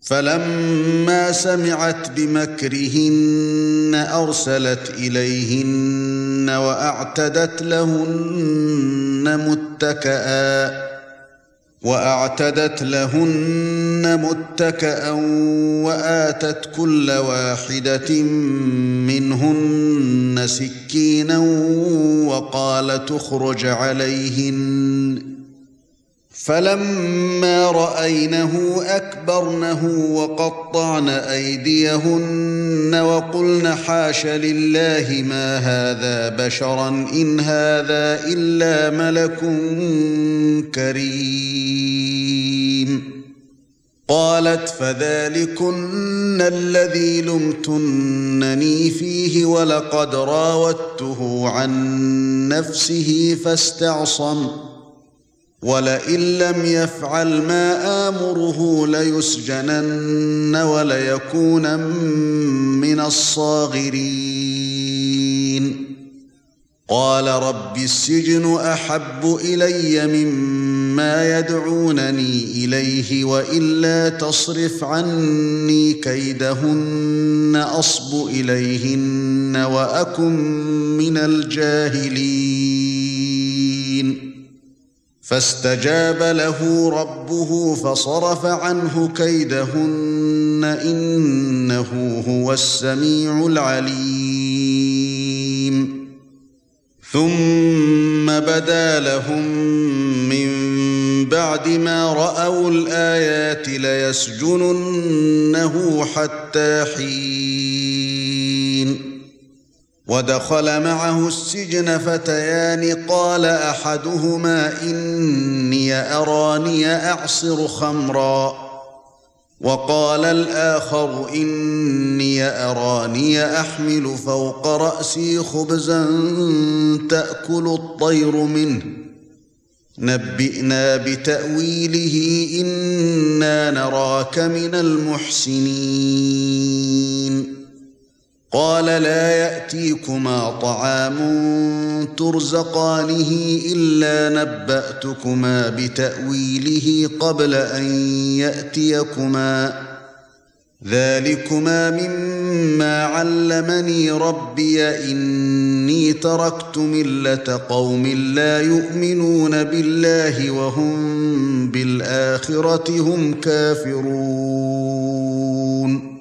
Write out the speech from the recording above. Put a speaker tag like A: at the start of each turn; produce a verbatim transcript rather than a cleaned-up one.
A: فَلَمَّا سَمِعَتْ بِمَكْرِهِنَّ أَرْسَلَتْ إِلَيْهِنَّ وَأَعْتَدَتْ لَهُنَّ مُتَّكَأً وَأَعْتَدَتْ لَهُنَّ مُتَّكَأً وَآتَتْ كُلَّ وَاحِدَةٍ مِنْهُنَّ سِكِّينًا وَقَالَتْ اخْرُجْ عَلَيْهِنَّ فَلَمَّا رَأَيْنَهُ أَكْبَرْنَهُ وَقَطَّعْنَ أَيْدِيَهُنَّ وَقُلْنَ حَاشَ لِلَّهِ مَا هَذَا بَشَرًا إِنْ هَذَا إِلَّا مَلَكٌ كَرِيمٌ قَالَتْ فَذَلِكُنَّ الَّذِي لُمْتُنَّنِي فِيهِ وَلَقَدْ رَاوَدتُّهُ عَن نَّفْسِهِ فَاسْتَعْصَمَ وَلَئِن لَّمْ يَفْعَلْ مَا آمُرُهُ لَيُسْجَنَنَّ وَلَيَكُونًا مِّنَ الصَّاغِرِينَ قَالَ رَبِّ السِّجْنُ أَحَبُّ إِلَيَّ مِمَّا يَدْعُونَنِي إِلَيْهِ وَإِلَّا تَصْرِفْ عَنِّي كَيْدَهُنَّ أَصْبُ إِلَيْهِنَّ وَأَكُن مِّنَ الْجَاهِلِينَ فَاسْتَجَابَ لَهُ رَبُّهُ فَصَرَفَ عَنْهُ كَيْدَهُنَّ إِنَّهُ هُوَ السَّمِيعُ الْعَلِيمُ ثُمَّ بَدَا لَهُم مِّن بَعْدِ مَا رَأَوُا الْآيَاتِ لَيَسْجُنُنَّهُ حَتَّىٰ حِينٍ وَدَخَلَ مَعَهُ السِّجْنَ فَتَيَانِ قَالَ أَحَدُهُمَا إِنِّي أَرَانِي أَعْصِرُ خَمْرًا وَقَالَ الْآخَرُ إِنِّي أَرَانِي أَحْمِلُ فَوْقَ رَأْسِي خُبْزًا تَأْكُلُ الطَّيْرُ مِنْهُ نَبِّئْنَا بِتَأْوِيلِهِ إِنَّا نَرَاكَ مِنَ الْمُحْسِنِينَ قَالَ لَا يَأْتِيكُمَا طَعَامٌ تُرْزَقَانِهِ إِلَّا نَبَّأْتُكُمَا بِتَأْوِيلِهِ قَبْلَ أَن يَأْتِيَكُمَا ذَلِكُمَا مِمَّا عَلَّمَنِي رَبِّي إِنِّي تَرَكْتُ مِلَّةَ قَوْمٍ لَّا يُؤْمِنُونَ بِاللَّهِ وَهُمْ بِالْآخِرَةِ هُمْ كَافِرُونَ